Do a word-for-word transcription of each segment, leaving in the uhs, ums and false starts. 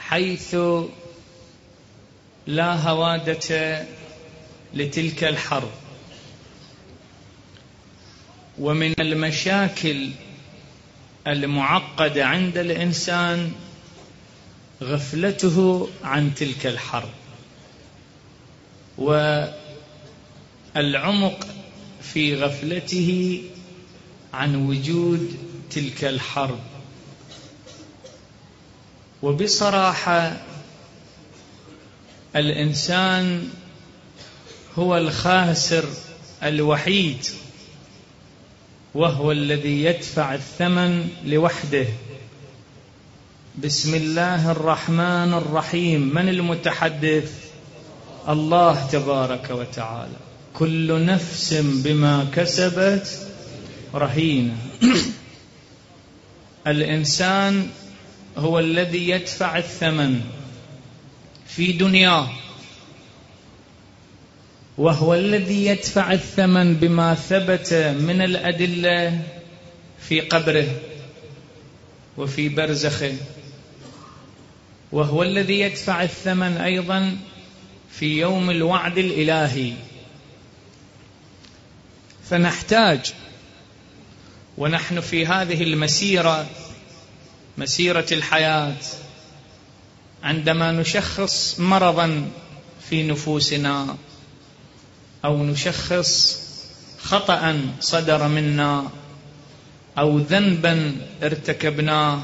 حيث لا هوادة لتلك الحرب. ومن المشاكل المعقدة عند الإنسان غفلته عن تلك الحرب والعمق في غفلته عن وجود تلك الحرب. وبصراحة الإنسان هو الخاسر الوحيد، وهو الذي يدفع الثمن لوحده. بسم الله الرحمن الرحيم. من المتحدث؟ الله تبارك وتعالى. كل نفس بما كسبت رهينة. الإنسان هو الذي يدفع الثمن في دنياه، وهو الذي يدفع الثمن بما ثبت من الأدلة في قبره وفي برزخه، وهو الذي يدفع الثمن أيضا في يوم الوعد الإلهي. فنحتاج ونحن في هذه المسيرة، مسيرة الحياة، عندما نشخص مرضا في نفوسنا أو نشخص خطأ صدر منا أو ذنبا ارتكبناه،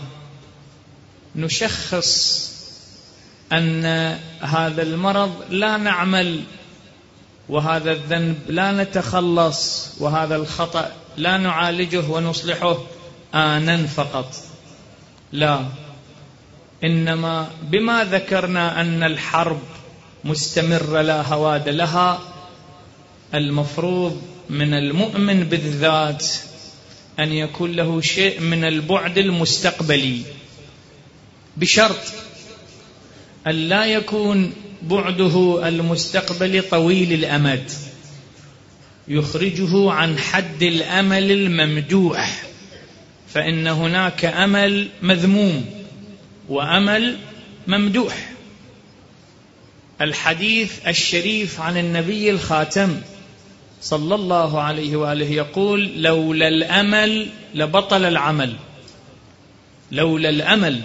نشخص أن هذا المرض لا نعمل، وهذا الذنب لا نتخلص، وهذا الخطأ لا نعالجه ونصلحه آنا فقط. لا، إنما بما ذكرنا أن الحرب مستمرة لا هواد لها، المفروض من المؤمن بالذات أن يكون له شيء من البعد المستقبلي، بشرط أن لا يكون بعده المستقبلي طويل الأمد يخرجه عن حد الأمل الممدوح. فإن هناك أمل مذموم وأمل ممدوح. الحديث الشريف عن النبي الخاتم صلى الله عليه وآله يقول: لولا الأمل لبطل العمل. لولا الأمل،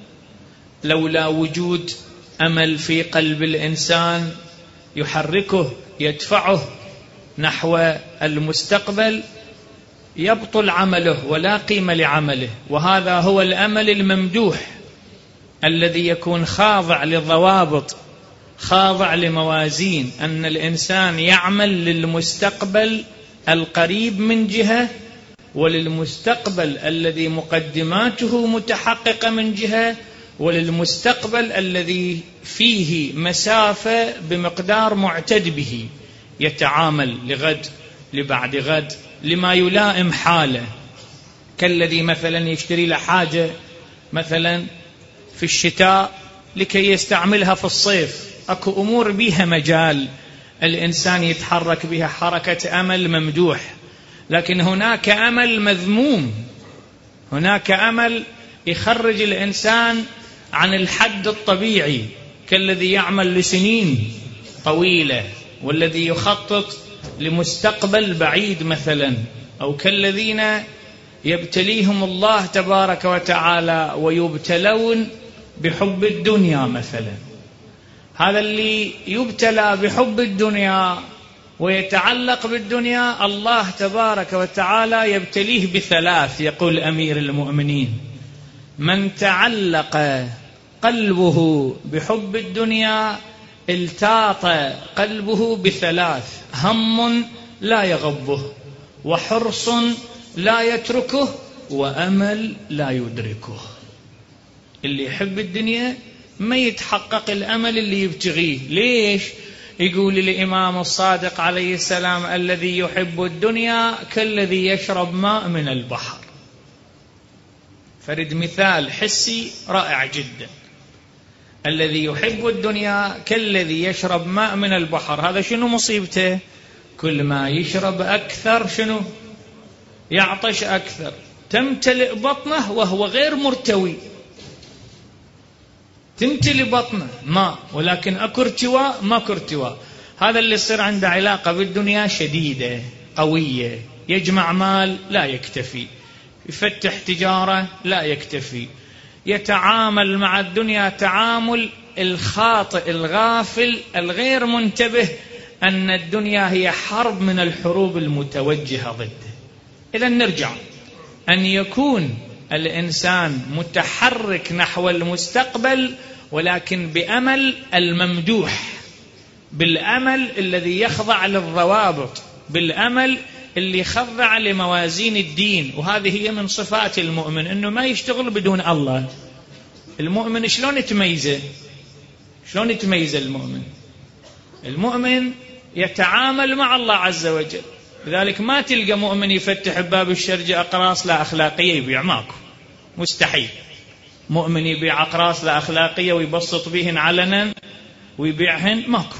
لولا وجود أمل في قلب الإنسان يحركه يدفعه نحو المستقبل، يبطل عمله ولا قيمة لعمله. وهذا هو الأمل الممدوح الذي يكون خاضع لضوابط، خاضع لموازين، أن الإنسان يعمل للمستقبل القريب من جهة، وللمستقبل الذي مقدماته متحققة من جهة، وللمستقبل الذي فيه مسافة بمقدار معتد به، يتعامل لغد، لبعد غد، لما يلائم حاله. كالذي مثلا يشتري له حاجة مثلا في الشتاء لكي يستعملها في الصيف. أكو أمور بها مجال الإنسان يتحرك بها حركة أمل ممدوح، لكن هناك أمل مذموم، هناك أمل يخرج الإنسان عن الحد الطبيعي، كالذي يعمل لسنين طويلة، والذي يخطط لمستقبل بعيد مثلا، أو كالذين يبتليهم الله تبارك وتعالى ويبتلون بحب الدنيا مثلا. هذا اللي يبتلى بحب الدنيا ويتعلق بالدنيا، الله تبارك وتعالى يبتليه بثلاث. يقول أمير المؤمنين: من تعلق قلبه بحب الدنيا التاط قلبه بثلاث: هم لا يغضه، وحرص لا يتركه، وأمل لا يدركه. اللي يحب الدنيا ما يتحقق الأمل اللي يبتغيه. ليش؟ يقول الإمام الصادق عليه السلام: الذي يحب الدنيا كالذي يشرب ماء من البحر. فرد مثال حسي رائع جدا: الذي يحب الدنيا كالذي يشرب ماء من البحر. هذا شنو مصيبته؟ كل ما يشرب أكثر شنو؟ يعطش أكثر، تمتلئ بطنه وهو غير مرتوي. تمتلي بطنه ماء، ولكن أكو ارتواء ماكو ارتواء. هذا اللي يصير عنده علاقة بالدنيا شديدة قوية، يجمع مال لا يكتفي، يفتح تجارة لا يكتفي، يتعامل مع الدنيا تعامل الخاطئ الغافل الغير منتبه أن الدنيا هي حرب من الحروب المتوجهة ضده. إذا نرجع أن يكون الإنسان متحرك نحو المستقبل، ولكن بأمل الممدوح، بالأمل الذي يخضع للضوابط، بالأمل اللي يخضع لموازين الدين. وهذه هي من صفات المؤمن، أنه ما يشتغل بدون الله. المؤمن شلون يتميزه؟ شلون يتميز المؤمن؟ المؤمن يتعامل مع الله عز وجل. لذلك ما تلقى مؤمن يفتح باب الشرجة أقراص لا أخلاقية يبيع، ماكو، مستحيل. مؤمن يبيع أقراص لا أخلاقية ويبسط بهن علنا ويبيعهن، ماكو.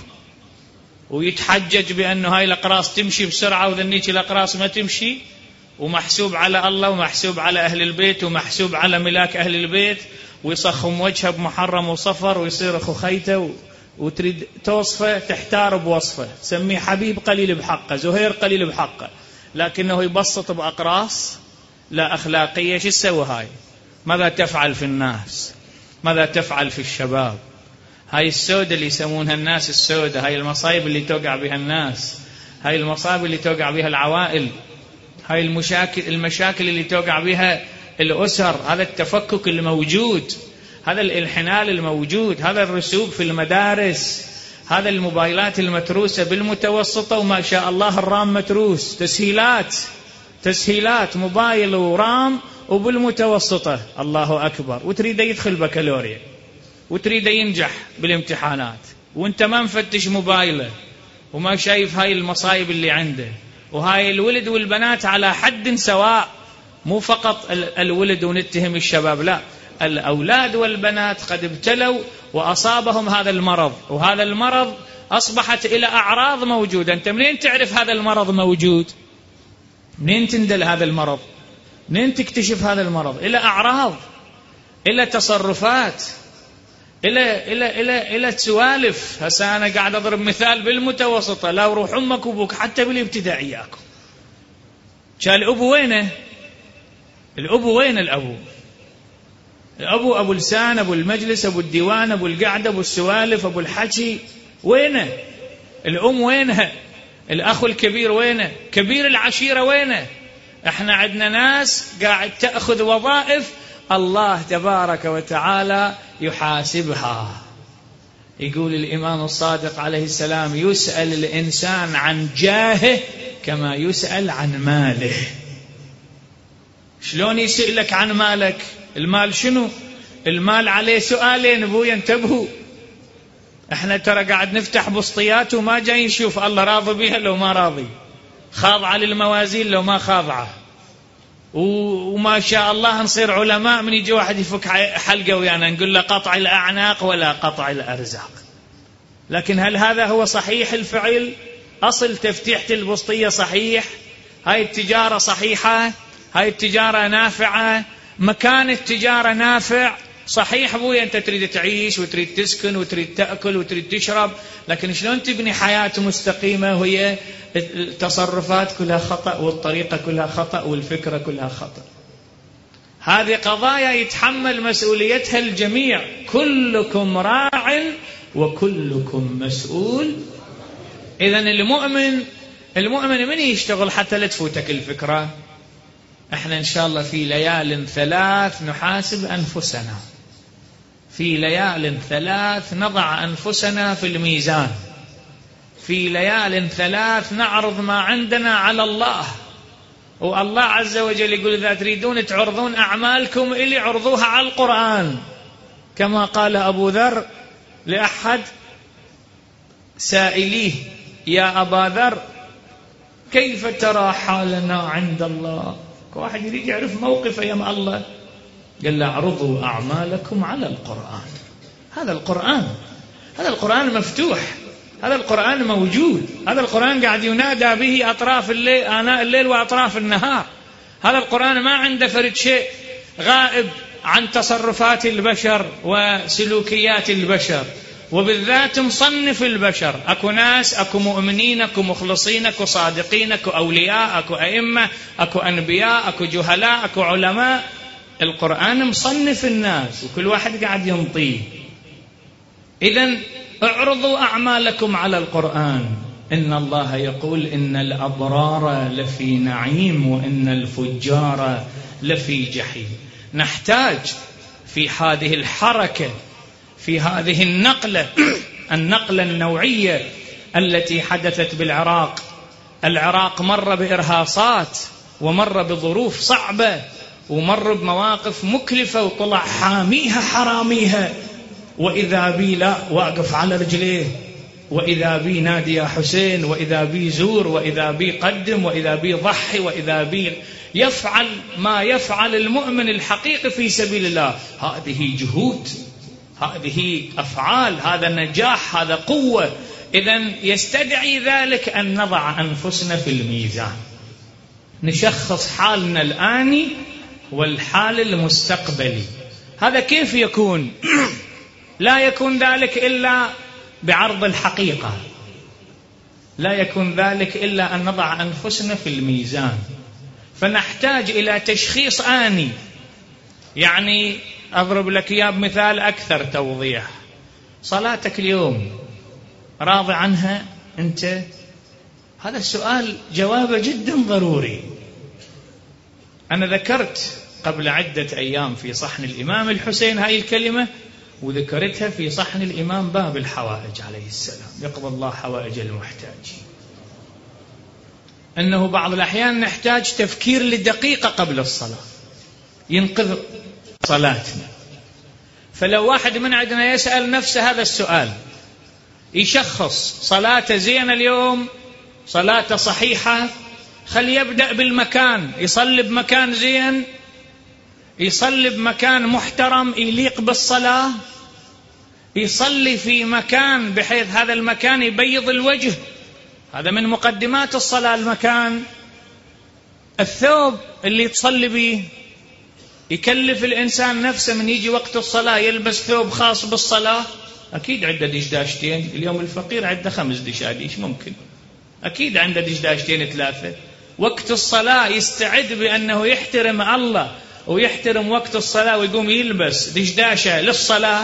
ويتحجج بأنه هاي الأقراص تمشي بسرعة وذنيك الأقراص ما تمشي، ومحسوب على الله ومحسوب على أهل البيت ومحسوب على ملاك أهل البيت، ويصخم وجهه بمحرم وصفر ويصير أخو خيته، وتريد توصفه تحتار بوصفه، تسميه حبيب قليل بحقه، زهير قليل بحقه، لكنه يبسط بأقراص لا أخلاقية. شو تسوي هاي؟ ماذا تفعل في الناس؟ ماذا تفعل في الشباب؟ هاي السودة اللي يسمونها الناس السودة، هاي المصايب اللي توقع بها الناس، هاي المصايب اللي توقع بها العوائل، هاي المشاكل المشاكل اللي توقع بها الأسر، هذا التفكك الموجود، هذا الانحلال الموجود، هذا الرسوب في المدارس، هذا الموبايلات المتروسة بالمتوسطة، وما شاء الله الرام متروس، تسهيلات تسهيلات موبايل ورام وبالمتوسطة، الله أكبر. وتريد يدخل بكالوريا وتريد ينجح بالامتحانات، وانت ما مفتش موبايله وما شايف هاي المصايب اللي عنده. وهاي الولد والبنات على حد سواء، مو فقط الولد ونتهم الشباب، لا، الأولاد والبنات قد ابتلوا وأصابهم هذا المرض، وهذا المرض أصبحت إلى أعراض موجودة. أنت منين تعرف هذا المرض موجود؟ منين تندل هذا المرض؟ منين تكتشف هذا المرض؟ إلى أعراض، إلى تصرفات، إلى إلى إلى إلى سوالف. هسا أنا قاعد أضرب مثال بالمتوسطة، لا وروح أمك وأبوك حتى بالابتدائياكم. شال الأبو وينه؟ الأبو وين الأبو؟ الأبو أبو لسان، أبو المجلس، أبو الديوان، أبو القعدة، أبو السوالف، أبو الحكي، وينه؟ الأم وينها؟ الأخ الكبير وينه؟ كبير العشيرة وينه؟ احنا عندنا ناس قاعد تأخذ وظائف الله تبارك وتعالى يحاسبها. يقول الإمام الصادق عليه السلام: يسأل الإنسان عن جاهه كما يسأل عن ماله. شلون يسألك عن مالك؟ المال شنو؟ المال عليه سؤالين ابويا، انتبهوا. احنا ترى قاعد نفتح بسطيات وما جاي نشوف الله راضي بها لو ما راضي، خاضعة للموازين لو ما خاضعة، وما شاء الله نصير علماء من يجي واحد يفك حلقة ويانا نقول له قطع الأعناق ولا قطع الأرزاق. لكن هل هذا هو صحيح الفعل؟ أصل تفتيحة البسطية صحيح؟ هاي التجارة صحيحة؟ هاي التجارة نافعة؟ مكان التجارة نافع؟ صحيح أبوي أنت تريد تعيش وتريد تسكن وتريد تأكل وتريد تشرب، لكن شلون تبني حياة مستقيمة وهي التصرفات كلها خطأ والطريقة كلها خطأ والفكرة كلها خطأ؟ هذه قضايا يتحمل مسؤوليتها الجميع. كلكم راع وكلكم مسؤول. إذن المؤمن المؤمن من يشتغل حتى لا تفوتك الفكرة. احنا ان شاء الله في ليال ثلاث نحاسب انفسنا، في ليال ثلاث نضع انفسنا في الميزان، في ليال ثلاث نعرض ما عندنا على الله. والله عز وجل يقول: اذا تريدون تعرضون اعمالكم الي عرضوها على القرآن، كما قال ابو ذر لاحد سائليه: يا ابا ذر كيف ترى حالنا عند الله؟ واحد يريد يعرف موقفه يا الله، قال له: اعرضوا أعمالكم على القرآن. هذا القرآن، هذا القرآن مفتوح، هذا القرآن موجود، هذا القرآن قاعد ينادى به أطراف الليل، آناء الليل وأطراف النهار. هذا القرآن ما عنده فرد شيء غائب عن تصرفات البشر وسلوكيات البشر، وبالذات مصنف البشر. أكو ناس، أكو مؤمنين، أكو مخلصين، أكو صادقين، أكو أولياء، أكو أئمة، أكو أنبياء، أكو جهلاء، أكو علماء. القرآن مصنف الناس وكل واحد قاعد ينطيه. إذن اعرضوا أعمالكم على القرآن. إن الله يقول إن الأبرار لفي نعيم وإن الفجار لفي جحيم. نحتاج في هذه الحركة، في هذه النقلة النقلة النوعية التي حدثت بالعراق. العراق مر بإرهاصات ومر بظروف صعبة ومر بمواقف مكلفة وطلع حاميها حراميها، وإذا بي لا واقف على رجليه، وإذا بي نادي يا حسين، وإذا بي زور، وإذا بي قدم، وإذا بي ضحي، وإذا بي يفعل ما يفعل المؤمن الحقيقي في سبيل الله. هذه جهود، هذه أفعال، هذا نجاح، هذا قوة. إذن يستدعي ذلك أن نضع أنفسنا في الميزان، نشخص حالنا الآني والحال المستقبلي. هذا كيف يكون؟ لا يكون ذلك إلا بعرض الحقيقة، لا يكون ذلك إلا أن نضع أنفسنا في الميزان. فنحتاج إلى تشخيص آني. يعني أضرب لك إياه بمثال أكثر توضيح. صلاتك اليوم راضي عنها أنت؟ هذا السؤال جوابه جدا ضروري. أنا ذكرت قبل عدة أيام في صحن الإمام الحسين هاي الكلمة، وذكرتها في صحن الإمام باب الحوائج عليه السلام، يقضى الله حوائج المحتاجين. أنه بعض الأحيان نحتاج تفكير لدقيقة قبل الصلاة ينقذ صلاتنا. فلو واحد من عندنا يسأل نفسه هذا السؤال، يشخص صلاته زينة اليوم، صلاته صحيحة، خل يبدأ بالمكان. يصلي بمكان زين، يصلي بمكان محترم يليق بالصلاة، يصلي في مكان بحيث هذا المكان يبيض الوجه. هذا من مقدمات الصلاة المكان. الثوب اللي تصلي به، يكلف الإنسان نفسه من يجي وقت الصلاة يلبس ثوب خاص بالصلاة؟ أكيد عنده دشداشتين. اليوم الفقير عنده خمس دشاديش ممكن، أكيد عنده دشداشتين ثلاثة. وقت الصلاة يستعد بأنه يحترم الله ويحترم وقت الصلاة ويقوم يلبس دشداشة للصلاة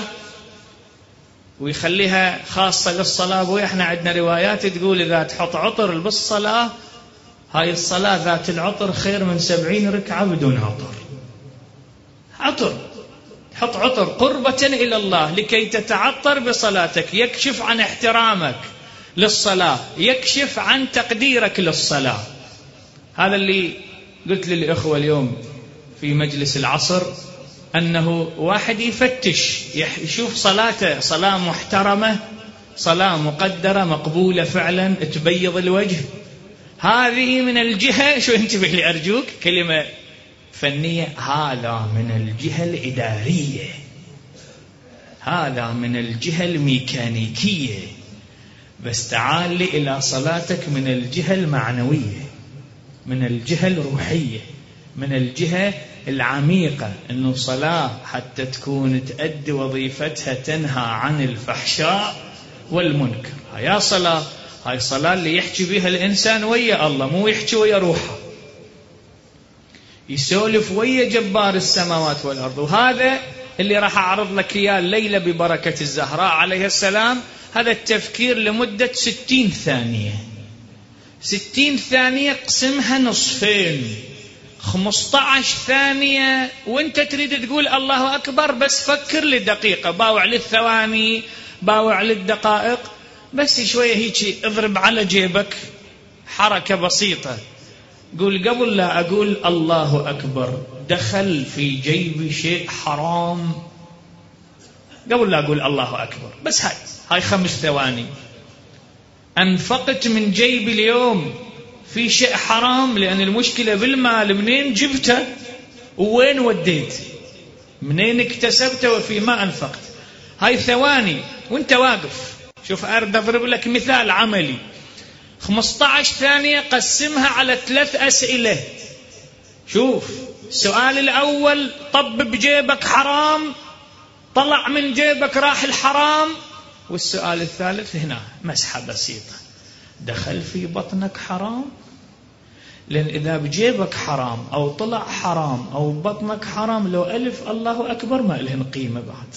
ويخليها خاصة للصلاة. بوي احنا عندنا روايات تقول إذا تحط عطر بالصلاة، هاي الصلاة ذات العطر خير من سبعين ركعة بدون عطر. عطر، حط عطر قربة إلى الله لكي تتعطر بصلاتك، يكشف عن احترامك للصلاة، يكشف عن تقديرك للصلاة. هذا اللي قلت للإخوة اليوم في مجلس العصر، أنه واحد يفتش يشوف صلاته صلاة محترمة، صلاة مقدرة مقبولة فعلا تبيض الوجه. هذه من الجهة، شو انتبه لي أرجوك، كلمة فنية، هذا من الجهة الإدارية، هذا من الجهة الميكانيكية. بس تعال لي إلى صلاتك من الجهة المعنوية، من الجهة الروحية، من الجهة العميقة. إنه صلاة حتى تكون تؤدي وظيفتها، تنهى عن الفحشاء والمنكر. هاي صلاة، هاي صلاة اللي يحكي بها الإنسان ويا الله، مو يحكي ويا روحه، يسولف ويا جبار السماوات والأرض. وهذا اللي راح أعرض لك إياه الليلة ببركة الزهراء عليه السلام. هذا التفكير لمدة ستين ثانية، ستين ثانية قسمها نصفين، خمسة عشر ثانية وانت تريد تقول الله أكبر، بس فكر لدقيقة، باوع للثواني، باوع للدقائق، بس شوية هيك اضرب على جيبك حركة بسيطة، قول قبل لا أقول الله أكبر دخل في جيبي شيء حرام، قبل لا أقول الله أكبر، بس هاي هاي خمس ثواني. أنفقت من جيبي اليوم في شيء حرام، لأن المشكلة بالمال، منين جبته وين وديت، منين اكتسبته وفي ما أنفقت. هاي ثواني وانت واقف. شوف أرد أضرب لك مثال عملي، خمسة عشر ثانية قسمها على ثلاث أسئلة. شوف السؤال الأول طب بجيبك حرام، طلع من جيبك راح الحرام. والسؤال الثالث هنا مسحة بسيطة، دخل في بطنك حرام؟ لأن إذا بجيبك حرام أو طلع حرام أو بطنك حرام، لو ألف الله أكبر ما إلهن قيمة بعد،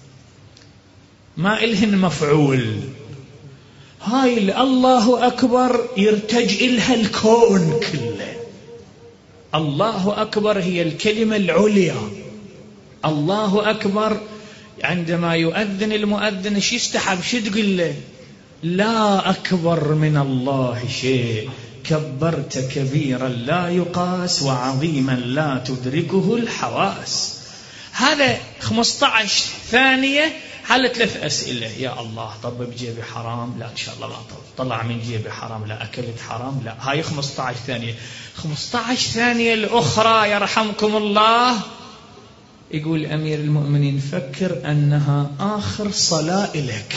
ما إلهن مفعول. هاي الله أكبر يرتج إلها الكون كله. الله أكبر هي الكلمة العليا. الله أكبر عندما يؤذن المؤذن شو يستحب؟ شو تقول له؟ لا أكبر من الله شيء، كبرت كبيرا لا يقاس وعظيما لا تدركه الحواس. هذا خمسة عشر ثانية حل ثلاث أسئلة. يا الله طب بجيبي حرام؟ لا إن شاء الله ما طلع. طلع من جيبي حرام؟ لا. أكلت حرام؟ لا. هاي خمسة عشر ثانية. خمسة عشر ثانية الأخرى يرحمكم الله يقول أمير المؤمنين فكر أنها آخر صلاة لك،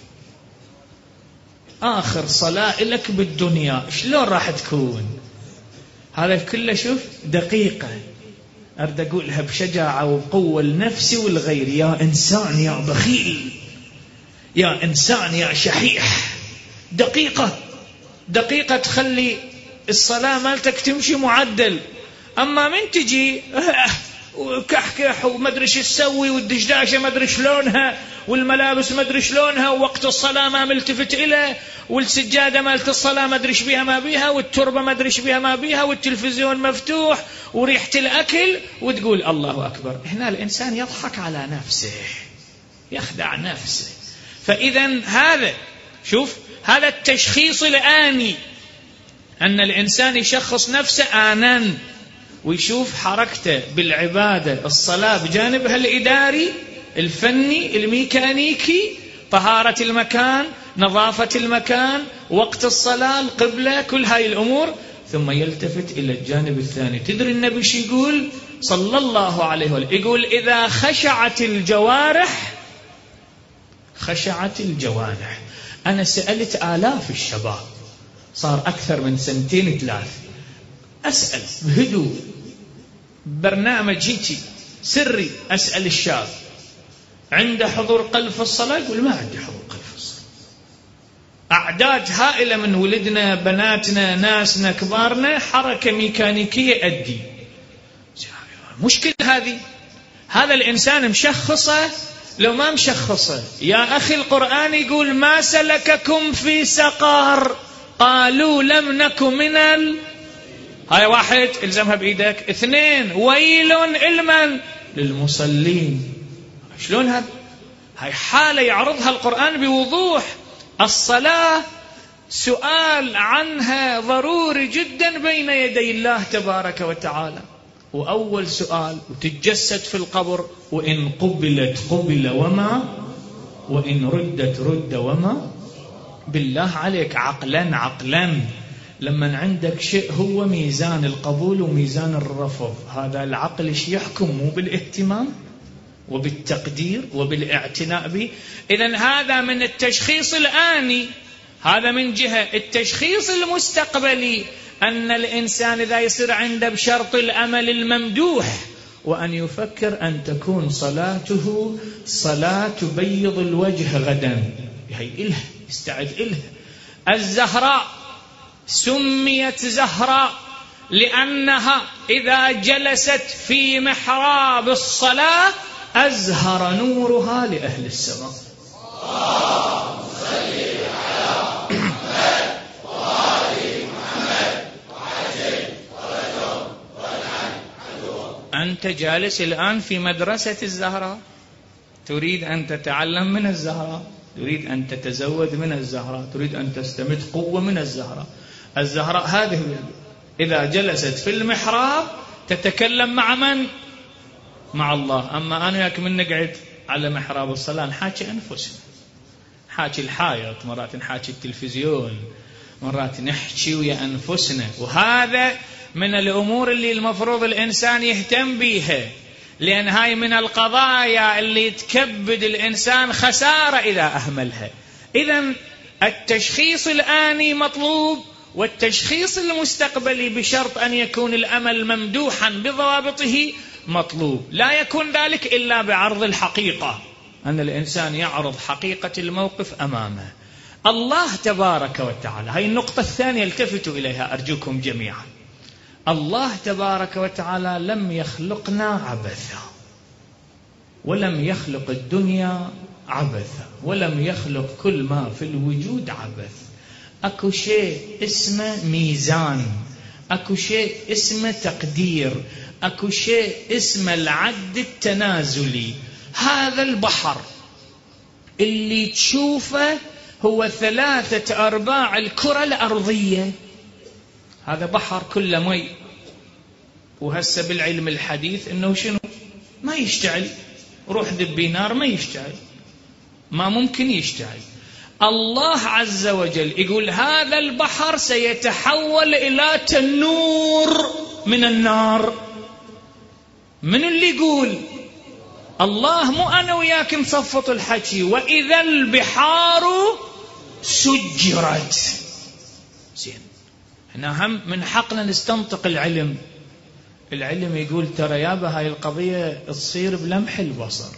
آخر صلاة لك بالدنيا، شلون راح تكون؟ هذا كله شوف دقيقة أرد أقولها بشجاعة وقوة لنفسي والغير. يا إنسان يا بخيل، يا إنسان يا شحيح، دقيقة دقيقة تخلي الصلاة مالتك تمشي معدل. أما من تجي وكحكح ومدري شو تسوي والدشداشة مدري شلونها والملابس مدري شلونها ووقت الصلاة ما ملتفت إليه والسجادة مالت الصلاة مدري شو بيها ما بيها والتربة مدري شو بيها ما بيها والتلفزيون مفتوح وريحة الأكل وتقول الله أكبر. هنا الإنسان يضحك على نفسه، يخدع نفسه. فإذا هذا شوف هذا التشخيص الآني، أن الإنسان يشخص نفسه آناً ويشوف حركته بالعبادة الصلاة بجانبها الإداري الفني الميكانيكي، طهارة المكان، نظافة المكان، وقت الصلاة، القبلة، كل هاي الأمور، ثم يلتفت إلى الجانب الثاني. تدري النبي شو يقول صلى الله عليه وسلم؟ يقول إذا خشعت الجوارح خشعت الجوارح. أنا سألت آلاف الشباب، صار أكثر من سنتين ثلاث، أسأل بهدوء برنامج هيك سري، أسأل الشاب عنده حضور قلب في الصلاة؟ يقول ما عندي حضور قلب في الصلاة. أعداد هائلة من ولدنا بناتنا ناسنا كبارنا حركة ميكانيكية أدي. مشكلة هذه. هذا الإنسان مشخصة لو ما مشخصة. يا أخي القرآن يقول ما سلككم في سقر قالوا لم نك من ال هاي واحد الزمها بإيدك. اثنين ويل المن للمصلين. شلون هذا؟ هاي حالة يعرضها القرآن بوضوح. الصلاة سؤال عنها ضروري جدا بين يدي الله تبارك وتعالى، وأول سؤال وتتجسد في القبر، وإن قبلت قبل وما وإن ردت رد وما. بالله عليك عقلا عقلا لما عندك شيء هو ميزان القبول وميزان الرفض، هذا العقل ايش يحكم؟ مو بالاهتمام وبالتقدير وبالاعتناء به. إذن هذا من التشخيص الآني. هذا من جهة. التشخيص المستقبلي أن الإنسان إذا يصير عنده بشرط الأمل الممدوح، وأن يفكر أن تكون صلاته صلاة تبيض الوجه غدا. هي إله استعد إله. الزهراء سميت زهراء لأنها إذا جلست في محراب الصلاة أزهر نورها لأهل السماء. اللهم صل على محمد وآل محمد وعجل ورجل والعن عدوه. أنت جالس الآن في مدرسة الزهراء، تريد أن تتعلم من الزهراء، تريد أن تتزود من الزهراء، تريد أن تستمد قوة من الزهراء. الزهراء هذه إذا جلست في المحراب تتكلم مع من؟ مع الله. أما أنا وياك من نقعد على محراب الصلاة نحاكي أنفسنا، نحاكي الحائط، مرات نحاكي التلفزيون، مرات نحكي ويا أنفسنا. وهذا من الأمور اللي المفروض الإنسان يهتم بيها، لأن هاي من القضايا اللي تكبد الإنسان خسارة إذا أهملها. إذن التشخيص الآني مطلوب، والتشخيص المستقبلي بشرط أن يكون الأمل ممدوحا بضوابطه مطلوب. لا يكون ذلك إلا بعرض الحقيقة، أن الإنسان يعرض حقيقة الموقف أمامه. الله تبارك وتعالى، هذه النقطة الثانية التفتوا إليها أرجوكم جميعا. الله تبارك وتعالى لم يخلقنا عبثا، ولم يخلق الدنيا عبثا، ولم يخلق كل ما في الوجود عبث. أكو شيء اسمه ميزان، أكو شيء اسمه تقدير، أكو شيء اسمه العد التنازلي. هذا البحر اللي تشوفه هو ثلاثة أرباع الكرة الأرضية، هذا بحر كله مي، وهسه بالعلم الحديث إنه شنو ما يشتعل، روح ذبي نار ما يشتعل، ما ممكن يشتعل. الله عز وجل يقول هذا البحر سيتحول إلى تنور من النار. من اللي يقول؟ الله، مو أنا وياك نصفط الحكي. وإذا البحار سجرت. زين، هنا هم من حقنا نستنطق العلم. العلم يقول ترى يابا هاي القضية تصير بلمح البصر.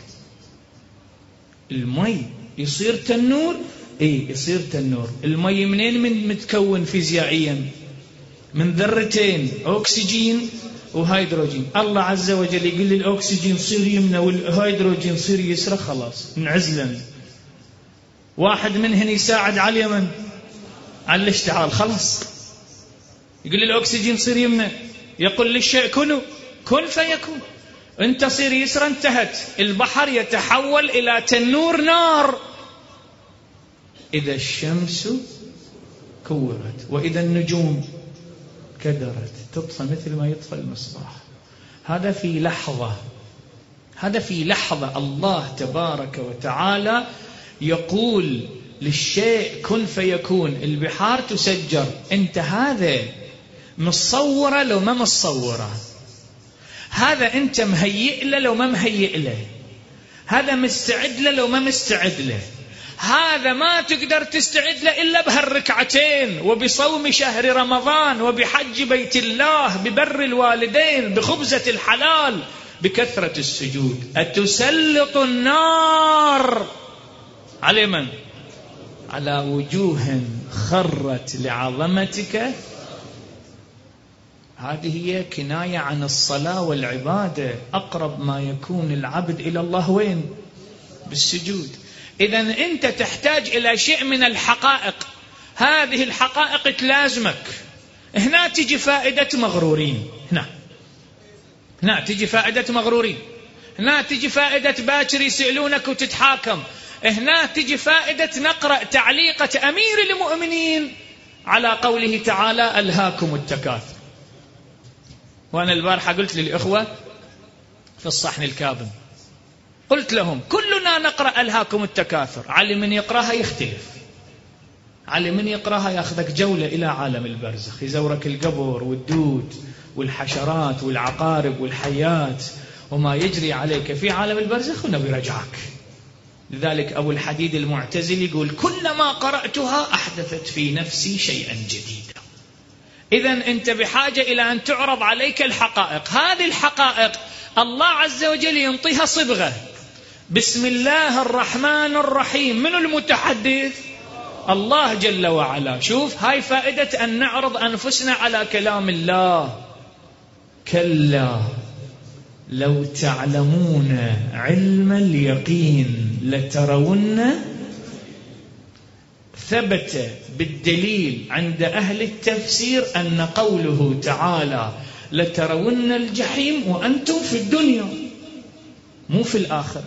المي يصير تنور، اي يصير تنور. المي منين من متكون فيزيائيا؟ من ذرتين، أكسجين وهيدروجين. الله عز وجل يقول لي الأكسجين صير يمنى والهيدروجين صير يسرى، خلاص نعزلن. واحد منهن يساعد على اليمن على الاشتعال، خلاص. يقول لي الأكسجين صير يمنى، يقول للشيء كن كن فيكون. انت صير يسرى، انتهت. البحر يتحول إلى تنور نار. إذا الشمس كورت وإذا النجوم كدرت، تطفى مثل ما يطفى المصباح. هذا في لحظة، هذا في لحظة. الله تبارك وتعالى يقول للشيء كن فيكون. البحار تسجر، انت هذا مصورة لو ما مصورة، هذا انت مهيئ له لو ما مهيئ له، هذا مستعد له لو ما مستعد له، هذا ما تقدر تستعد له إلا بهالركعتين، وبصوم شهر رمضان، وبحج بيت الله، ببر الوالدين، بخبزة الحلال، بكثرة السجود. أتسلط النار على من؟ على وجوه خرت لعظمتك. هذه هي كناية عن الصلاة والعبادة. أقرب ما يكون العبد إلى الله وين؟ بالسجود. إذن أنت تحتاج إلى شيء من الحقائق. هذه الحقائق تلازمك. هنا تجي فائدة مغرورين، هنا هنا تجي فائدة مغرورين، هنا تجي فائدة باكر يسألونك وتتحاكم، هنا تجي فائدة نقرأ تعليقة أمير المؤمنين على قوله تعالى ألهاكم التكاثر. وأنا البارحة قلت للإخوة في الصحن الكاظم، قلت لهم كلنا نقرأ ألهاكم التكاثر، على من يقرأها يختلف، على من يقرأها يأخذك جولة إلى عالم البرزخ، يزورك القبر والدود والحشرات والعقارب والحيات وما يجري عليك في عالم البرزخ، ونبي رجعك. لذلك أبو الحديد المعتزلي يقول كلما قرأتها أحدثت في نفسي شيئا جديدا. إذن أنت بحاجة إلى أن تعرض عليك الحقائق. هذه الحقائق الله عز وجل ينطيها صبغة. بسم الله الرحمن الرحيم، من المتحدث؟ الله جل وعلا. شوف هاي فائدة أن نعرض أنفسنا على كلام الله. كلا لو تعلمون علم اليقين لترون. ثبت بالدليل عند أهل التفسير أن قوله تعالى لترون الجحيم وأنتم في الدنيا مو في الآخرة،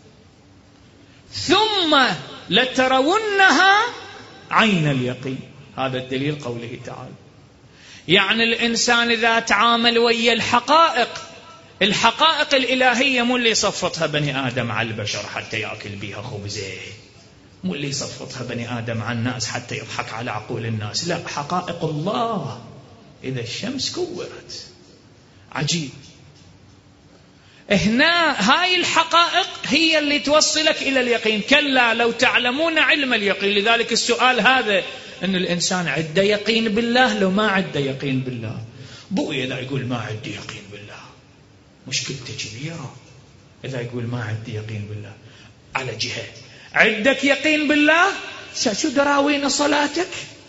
ثم لترونها عين اليقين. هذا الدليل قوله تعالى. يعني الإنسان إذا تعامل ويا الحقائق، الحقائق الإلهية مو اللي صفتها بني آدم على البشر حتى يأكل بها خبزه، مو اللي صفتها بني آدم على الناس حتى يضحك على عقول الناس، لا، حقائق الله. إذا الشمس كورت، عجيب. هنا هاي الحقائق هي اللي توصلك إلى اليقين. كلا لو تعلمون علم اليقين. لذلك السؤال هذا، أن الإنسان عنده يقين بالله لو ما عنده يقين بالله. بوي إذا يقول ما عندي يقين بالله مشكلته كبيرة. إذا يقول ما عندي يقين بالله على جهة، عندك يقين بالله شو دراوين صلاتك،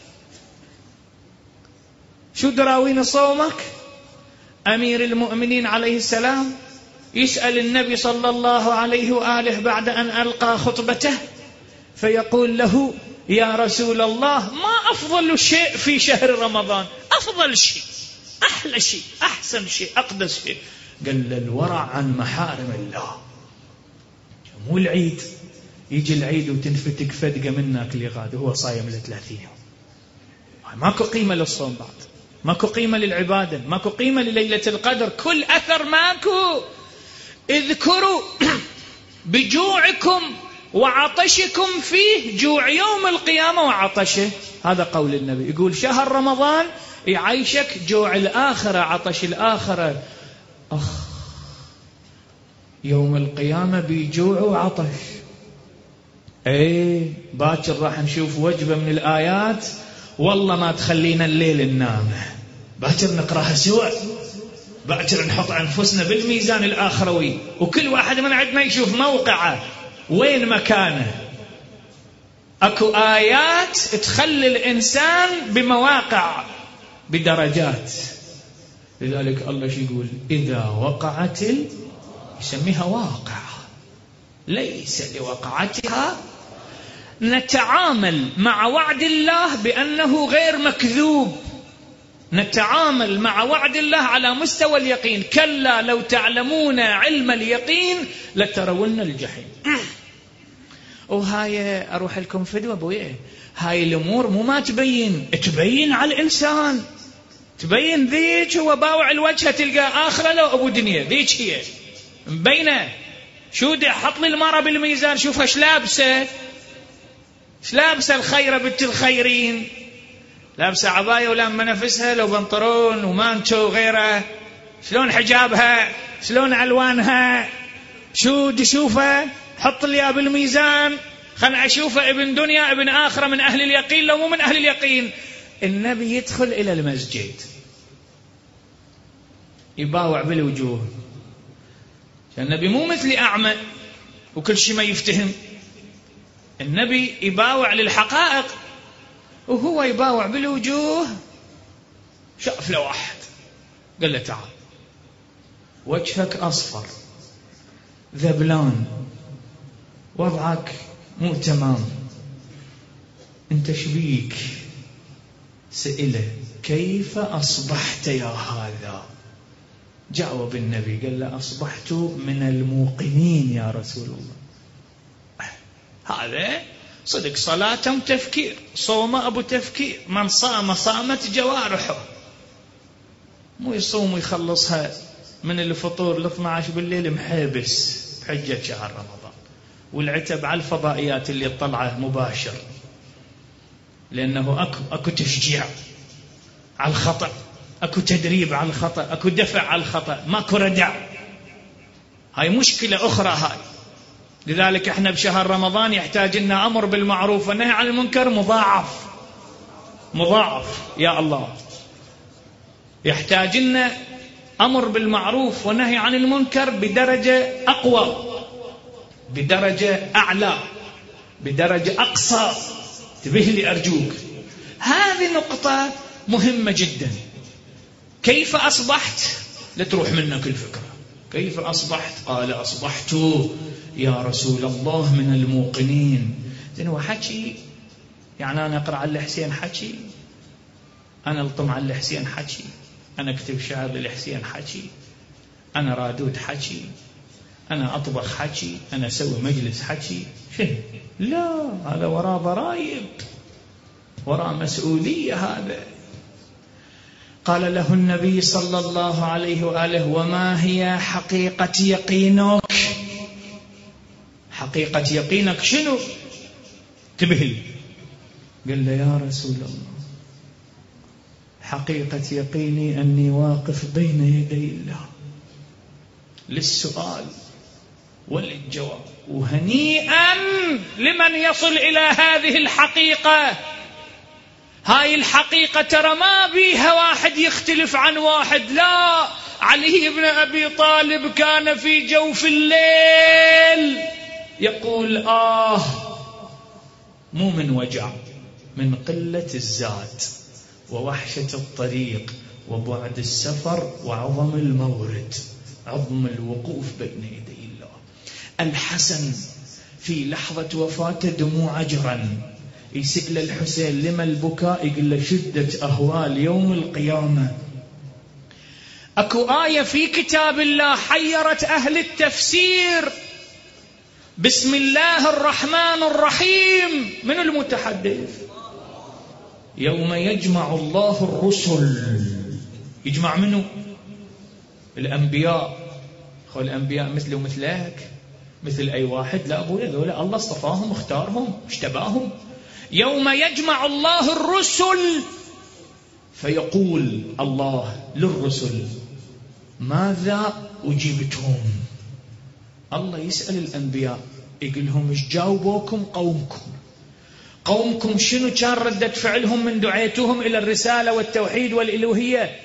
شو دراوين صومك. أمير المؤمنين عليه السلام يسأل النبي صلى الله عليه وآله بعد أن ألقى خطبته فيقول له: يا رسول الله، ما أفضل شيء في شهر رمضان؟ أفضل شيء، أحلى شيء، أحسن شيء، أقدس شيء. قال: الورع عن محارم الله. مو العيد، يجي العيد وتنفتك فدقة منك لغاد وهو صايم لثلاثين يوم. ماكو قيمة للصوم بعد، ماكو قيمة للعبادة، ماكو قيمة لليلة القدر، كل أثر ماكو. اذكروا بجوعكم وعطشكم فيه، جوع يوم القيامة وعطشه. هذا قول النبي. يقول شهر رمضان يعيشك جوع الآخرة، عطش الآخرة. أخ، يوم القيامة بيجوع وعطش. ايه باكر راح نشوف وجبة من الآيات والله ما تخلينا الليل ننام. باكر نقراها سوا، باكر نحط أنفسنا بالميزان الآخروي، وكل واحد من عندنا يشوف موقعه وين مكانه. اكو آيات تخلي الإنسان بمواقع بدرجات. لذلك الله شو يقول؟ إذا وقعت ال... يسميها واقع ليس لوقعتها. نتعامل مع وعد الله بأنه غير مكذوب، نتعامل مع وعد الله على مستوى اليقين. كلا لو تعلمون علم اليقين لترون الجحيم. وهاي أروح لكم فدوة بويه، هاي الأمور مو ما تبين، تبين على الإنسان، تبين ذيك هو باوع الوجه تلقى آخرة لو أبو دنيا، ذيك هي مبينة. شو دي حط لي المرأة بالميزان، شوفها شلابسة، شلابسة الخيرة بنت الخيرين، لابسة عباية ولام نفسها لو بنطرون ومانتو وغيره، شلون حجابها، شلون ألوانها، شو دي شوفها، حط لي بالميزان خلنا أشوفه ابن دنيا ابن آخرة من أهل اليقين لو مو من أهل اليقين. النبي يدخل إلى المسجد يباوع بالوجوه. النبي مو مثل أعمى وكل شيء ما يفتهم، النبي يباوع للحقائق وهو يباوع بالوجوه. شاف له واحد قال له: تعال، وجهك أصفر ذبلان، وضعك مو تمام، انت شبيك؟ سئله: كيف أصبحت يا هذا؟ جاوب النبي قال له: أصبحت من الموقنين يا رسول الله. هذا صدق صلاة تفكير، صوم أبو تفكير، من صام صامت جوارحه. مو يصوم ويخلصها من الفطور ل اثني عشر بالليل محابس بحجة شهر رمضان، والعتب على الفضائيات اللي طلعه مباشر، لأنه أكو, أكو تشجيع على الخطأ، أكو تدريب على الخطأ، أكو دفع على الخطأ، ماكو ردع. هاي مشكلة أخرى هاي. لذلك احنا بشهر رمضان يحتاج لنا أمر بالمعروف والنهي عن المنكر مضاعف مضاعف. يا الله، يحتاج لنا أمر بالمعروف والنهي عن المنكر بدرجة أقوى، بدرجة أعلى، بدرجة أقصى. انتبه لي أرجوك، هذه نقطة مهمة جدا. كيف أصبحت؟ لتروح منك الفكرة. كيف أصبحت؟ قال: أصبحت يا رسول الله من الموقنين. زين، هو حكي يعني أنا أقرأ على الحسين حكي، أنا ألطم على الحسين حكي، أنا أكتب شعر للحسين حكي، أنا رادود حكي، أنا أطبخ حكي، أنا أسوي مجلس حكي. شنو؟ لا، هذا وراء ضرائب، وراء مسؤولية. هذا قال له النبي صلى الله عليه وآله: وما هي حقيقة يقينك؟ حقيقة يقينك شنو؟ انتبه لي. قال له: يا رسول الله، حقيقة يقيني أني واقف بين يدي الله، للسؤال وللجواب. وهنيئا لمن يصل إلى هذه الحقيقة. هاي الحقيقة ترى ما بيها واحد يختلف عن واحد. لا، علي بن أبي طالب كان في جوف الليل يقول آه، مو من وجع، من قلة الزاد ووحشة الطريق وبعد السفر وعظم المورد، عظم الوقوف بين يدي الله. الحسن في لحظة وفاته دموع جرا، يسأل الحسين لما البكاء؟ يقول له شدة أهوال يوم القيامة. أكو آية في كتاب الله حيرت أهل التفسير، بسم الله الرحمن الرحيم، من المتحدث؟ يوم يجمع الله الرسل. يجمع منه الأنبياء. خو الأنبياء مثل ومثلك، مثل أي واحد؟ لا أبويا، ذولا الله اصطفاهم اختارهم اشتباهم. يوم يجمع الله الرسل فيقول الله للرسل ماذا أجبتم؟ الله يسأل الأنبياء يقول لهم ايش جاوبوكم قومكم؟ قومكم شنو كان ردة فعلهم من دعيتهم إلى الرسالة والتوحيد والإلوهية؟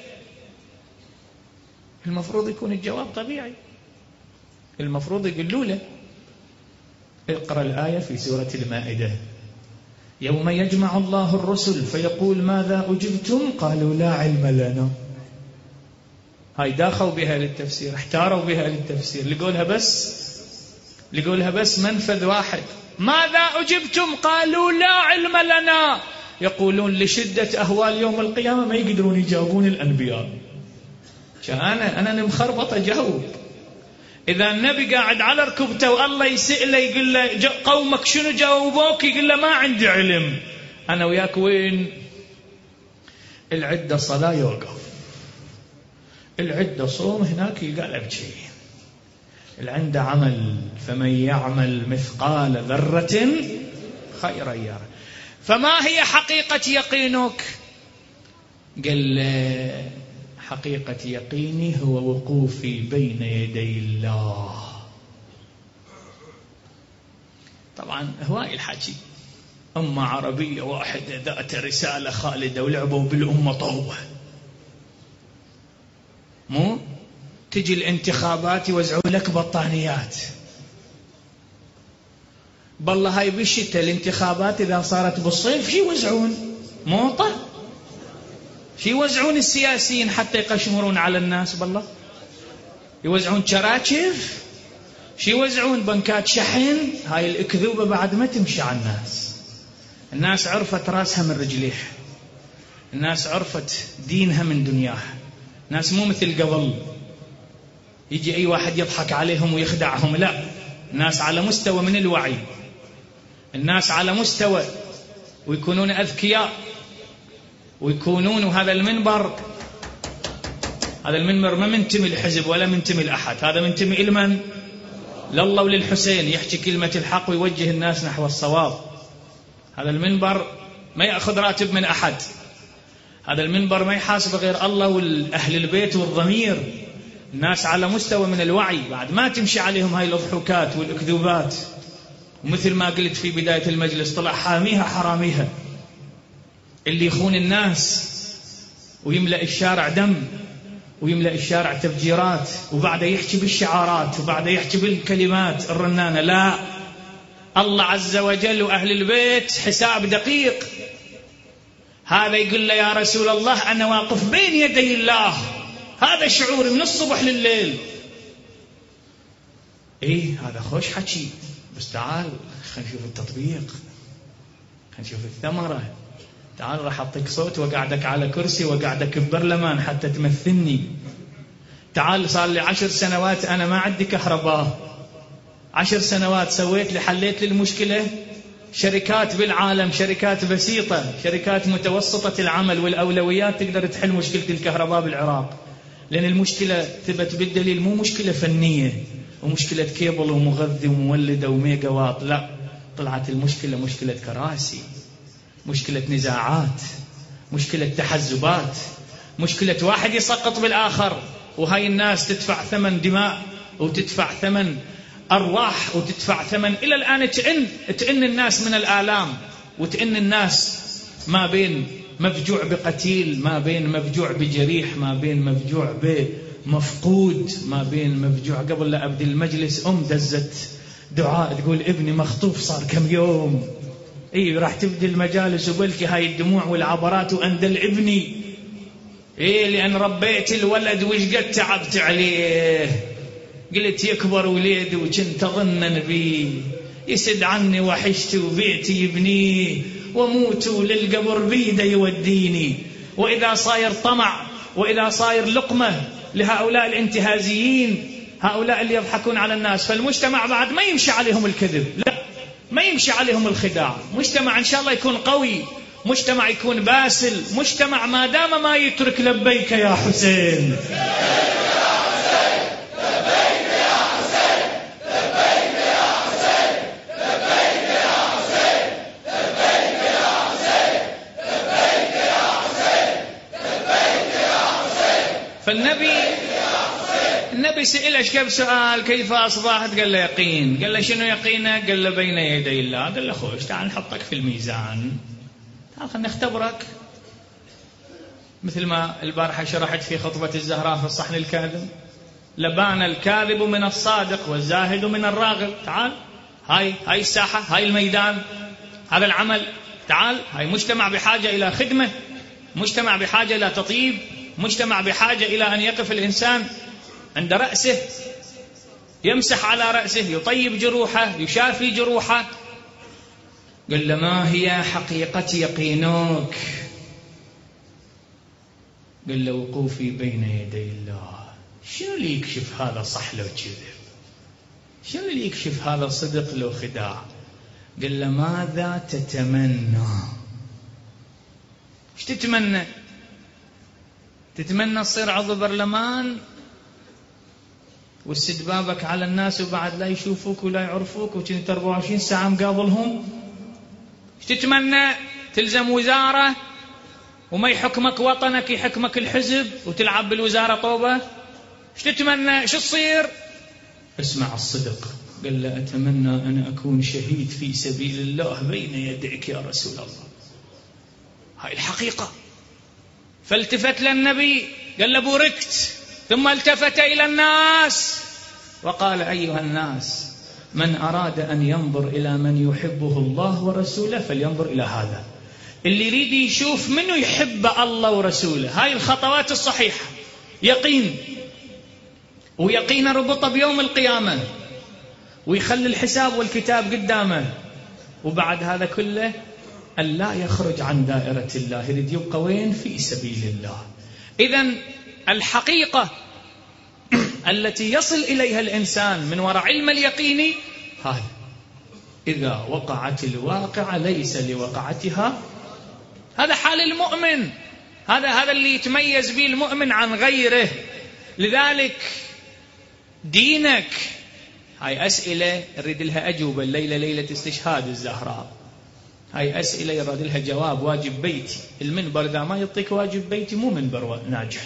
المفروض يكون الجواب طبيعي. المفروض يقولوا له اقرأ الآية في سورة المائدة، يوم يجمع الله الرسل فيقول ماذا أجبتم؟ قالوا لا علم لنا. هاي داخوا بها للتفسير، احتاروا بها للتفسير، لقولها بس لقولها بس منفذ واحد. ماذا أجبتم؟ قالوا لا علم لنا. يقولون لشدة أهوال يوم القيامة ما يقدرون يجاوبون الأنبياء. أنا أنا مخربط أجاوب. إذا النبي قاعد على ركبته والله يسأله يقول له قومك شنو جاوبوك؟ يقول له ما عندي علم. أنا وياك وين؟ العدة صلاة يوقف، العدة صوم هناك يقلب شيء، العنده عمل فمن يعمل مثقال ذرة خيرا يره. فما هي حقيقة يقينك؟ قال حقيقة يقيني هو وقوفي بين يدي الله. طبعا هواي الحكي، أمة عربية واحدة ذات رسالة خالدة ولعبوا بالأمة طوبة. مو تجي الانتخابات يوزعوا لك بطانيات. بالله هاي بالشتاء الانتخابات إذا صارت بالصيف شي يوزعون؟ موطة شي يوزعون السياسيين حتى يقشمرون على الناس. بالله يوزعون شراكف، شي يوزعون بنكات شحن. هاي الأكذوبة بعد ما تمشي على الناس. الناس عرفت راسها من رجليها، الناس عرفت دينها من دنياها. ناس مو مثل قبل يجي أي واحد يضحك عليهم ويخدعهم. لا، الناس على مستوى من الوعي، الناس على مستوى ويكونون أذكياء ويكونون. هذا المنبر هذا المنبر ما منتمي لحزب ولا منتمي لأحد، هذا منتمي لمن؟ لله وللحسين. يحكي كلمة الحق ويوجه الناس نحو الصواب. هذا المنبر ما يأخذ راتب من أحد، هذا المنبر ما يحاسب غير الله والأهل البيت والضمير. الناس على مستوى من الوعي، بعد ما تمشي عليهم هاي الأضحوكات والأكذوبات. ومثل ما قلت في بداية المجلس طلع حاميها حراميها، اللي يخون الناس ويملأ الشارع دم ويملأ الشارع تفجيرات، وبعد يحكي بالشعارات وبعد يحكي بالكلمات الرنانة. لا، الله عز وجل وأهل البيت حساب دقيق. هذا يقول له يا رسول الله أنا واقف بين يدي الله، هذا شعوري من الصبح لليل. إيه هذا خوش حكي، بس تعال خلينا نشوف التطبيق، خلينا نشوف الثمرة. تعال راح أعطيك صوت وقعدك على كرسي وقعدك ببرلمان حتى تمثلني. تعال صار لي عشر سنوات أنا ما عندي كهرباء، عشر سنوات سويت لي حليت لي المشكلة. شركات بالعالم، شركات بسيطة، شركات متوسطة العمل والأولويات تقدر تحل مشكلة الكهرباء بالعراق، لأن المشكلة ثبت بالدليل مو مشكلة فنية ومشكلة كيبل ومغذي ومولدة وميجا واط. لا، طلعت المشكلة مشكلة كراسي، مشكلة نزاعات، مشكلة تحزبات، مشكلة واحد يسقط بالآخر، وهاي الناس تدفع ثمن دماء وتدفع ثمن أرواح وتدفع ثمن إلى الآن تئن تئن الناس من الآلام، وتئن الناس ما بين مفجوع بقتيل، ما بين مفجوع بجريح، ما بين مفجوع بمفقود، ما بين مفجوع. قبل لا أبدي المجلس أم دزت دعاء تقول ابني مخطوف صار كم يوم. إيه راح تبدي المجالس وبلكي هاي الدموع والعبرات وأندل ابني، إيه لأن ربيت الولد وش قد تعبت عليه، قلت يكبر وليدي وكنت أظنن بيه، يسد عني وحشتي وبيعتي يبنيه، وموتوا للقبر بيده يوديني. وإذا صاير طمع، وإذا صاير لقمة لهؤلاء الانتهازيين، هؤلاء اللي يضحكون على الناس، فالمجتمع بعد ما يمشي عليهم الكذب، لا ما يمشي عليهم الخداع. مجتمع إن شاء الله يكون قوي، مجتمع يكون باسل، مجتمع ما دام ما يترك لبيك يا حسين. فالنبي النبي سئلش كيف سؤال كيف أصبحت؟ قال له يقين. قال له شنو يقينه؟ قال له بين يدي الله. قال له خوش تعال نحطك في الميزان، تعال خلينا نختبرك، مثل ما البارحة شرحت في خطبة الزهراء في الصحن الكاذب، لبان الكاذب من الصادق والزاهد من الراغب. تعال هاي هاي الساحة، هاي الميدان، هذا العمل، تعال. هاي مجتمع بحاجة إلى خدمة، مجتمع بحاجة إلى تطيب، مجتمع بحاجة إلى أن يقف الإنسان عند رأسه، يمسح على رأسه، يطيب جروحه، يشافي جروحه. قال له ما هي حقيقة يقينك؟ قال له وقوفي بين يدي الله. شنو اللي يكشف هذا صح لو كذب؟ شنو اللي يكشف هذا صدق لو خداع؟ قال له ماذا تتمنى؟ ايش تتمنى؟ تتمنى تصير عضو برلمان وتسد بابك على الناس وبعد لا يشوفوك ولا يعرفوك وكنت أربعة وعشرين ساعة مقابلهم؟ ايش تتمنى؟ تلزم وزارة وما يحكمك وطنك، يحكمك الحزب وتلعب بالوزارة طوبة؟ ايش تتمنى؟ ايش تصير؟ اسمع الصدق. قال له أتمنى أن أكون شهيد في سبيل الله بين يديك يا رسول الله. هاي الحقيقة. فالتفت للنبي قال له بوركت، ثم التفت إلى الناس وقال أيها الناس، من أراد أن ينظر إلى من يحبه الله ورسوله فلينظر إلى هذا. اللي يريد يشوف منه يحب الله ورسوله، هاي الخطوات الصحيحة. يقين، ويقين ربطه بيوم القيامة، ويخلي الحساب والكتاب قدامه، وبعد هذا كله أن لا يخرج عن دائرة الله، يريد يبقى وين؟ في سبيل الله. إذن الحقيقة التي يصل إليها الإنسان من وراء علم اليقين هذا، إذا وقعت الواقعة ليس لوقعتها. هذا حال المؤمن، هذا هذا اللي يتميز به المؤمن عن غيره. لذلك دينك، هاي أسئلة نريد لها أجوبة. الليلة ليلة استشهاد الزهراء، هاي أسئلة يراد لها جواب. واجب بيتي، المنبر إذا ما يعطيك واجب بيتي مو منبر ناجح.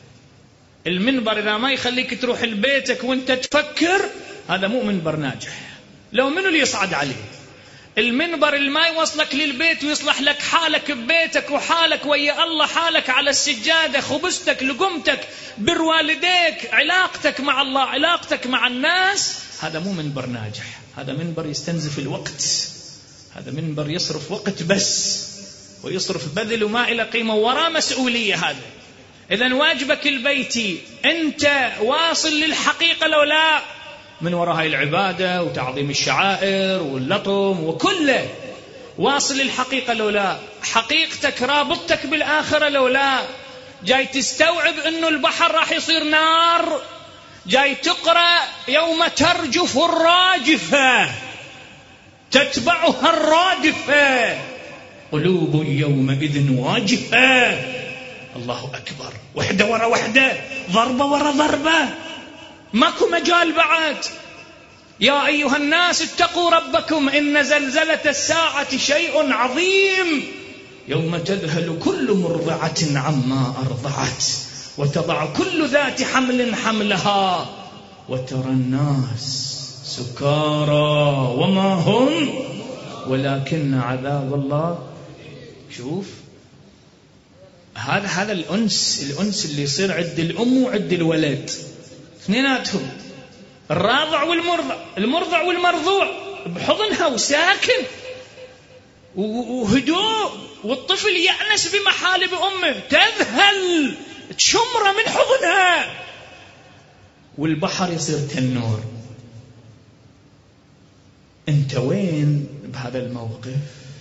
المنبر إذا ما يخليك تروح لبيتك وانت تفكر، هذا مو منبر ناجح. لو منو اللي يصعد عليه؟ المنبر اللي ما يوصلك للبيت ويصلح لك حالك ببيتك وحالك ويا الله، حالك على السجادة، خبزتك، لقمتك، بر والديك، علاقتك مع الله، علاقتك مع الناس، هذا مو منبر ناجح. هذا منبر يستنزف الوقت، هذا منبر يصرف وقت بس، ويصرف بذل وما إلى قيمة، وراء مسؤولية. هذا إذن واجبك البيتي، أنت واصل للحقيقة لو لا؟ من وراء هاي العبادة وتعظيم الشعائر واللطم وكله، واصل للحقيقة لو لا؟ حقيقتك، رابطتك بالآخرة لو لا؟ جاي تستوعب أنه البحر راح يصير نار؟ جاي تقرأ يوم ترجف الراجفة تتبعها الرادفة قلوب يومئذ واجفة. الله أكبر، وحدة ورا وحدة، ضربة ورا ضربة، ماكو مجال بعد. يا أيها الناس اتقوا ربكم إن زلزلة الساعة شيء عظيم، يوم تذهل كل مرضعة عما أرضعت وتضع كل ذات حمل حملها وترى الناس سكارى وما هم ولكن عذاب الله. شوف هذا هذا الأنس الأنس اللي يصير عند الأم وعند الولد اثنيناتهم، الراضع والمرضع، المرضع والمرضوع بحضنها وساكن وهدوء، والطفل يأنس بمحالب أمه، تذهل تشمره من حضنها، والبحر يصير تنور. أنت وين بهذا الموقف؟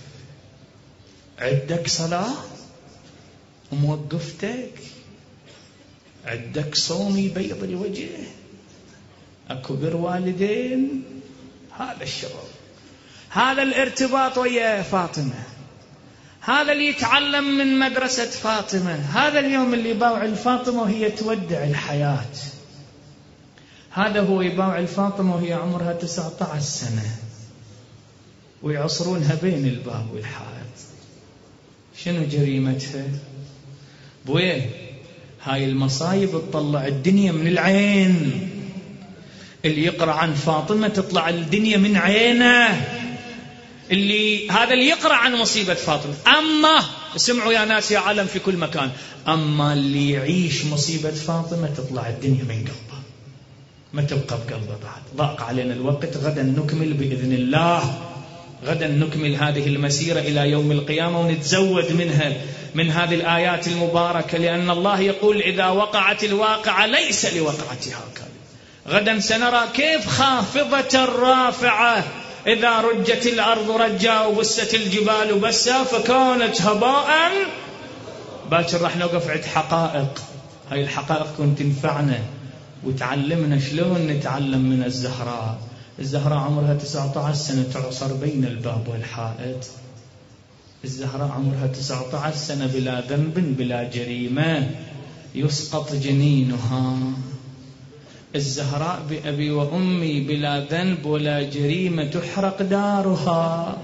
عندك صلاة وموقفتك، عندك صوم يبيض الوجه، أكو بر والدين. هذا الشباب، هذا الارتباط ويا فاطمة، هذا اللي يتعلم من مدرسة فاطمة، هذا اليوم اللي يباوع الفاطمة وهي تودع الحياة، هذا هو يباوع الفاطمة وهي عمرها تسعة عشر سنة ويعصرونها بين الباب والحائط. شنو جريمتها؟ بويه هاي المصايب تطلع الدنيا من العين. اللي يقرأ عن فاطمة تطلع الدنيا من عينه. اللي هذا اللي يقرأ عن مصيبة فاطمة. أما اسمعوا يا ناس يا عالم في كل مكان، أما اللي يعيش مصيبة فاطمة تطلع الدنيا من قلبه، ما تبقى بقلبه بعد. ضاق علينا الوقت، غدا نكمل بإذن الله، غدا نكمل هذه المسيرة إلى يوم القيامة ونتزود منها من هذه الآيات المباركة، لأن الله يقول إذا وقعت الواقعة ليس لوقعتها كاذبة. غدا سنرى كيف خافضة رافعة إذا رجت الأرض رجا وبست الجبال بسا فكانت هباء. باكر راح نوقف عند حقائق، هاي الحقائق كنت تنفعنا وتعلمنا شلون نتعلم من الزهراء. الزهراء عمرها تسعة عشر سنة تعصر بين الباب والحائط. الزهراء عمرها تسعة عشر سنة بلا ذنب بلا جريمة يسقط جنينها. الزهراء بأبي وأمي بلا ذنب ولا جريمة تحرق دارها.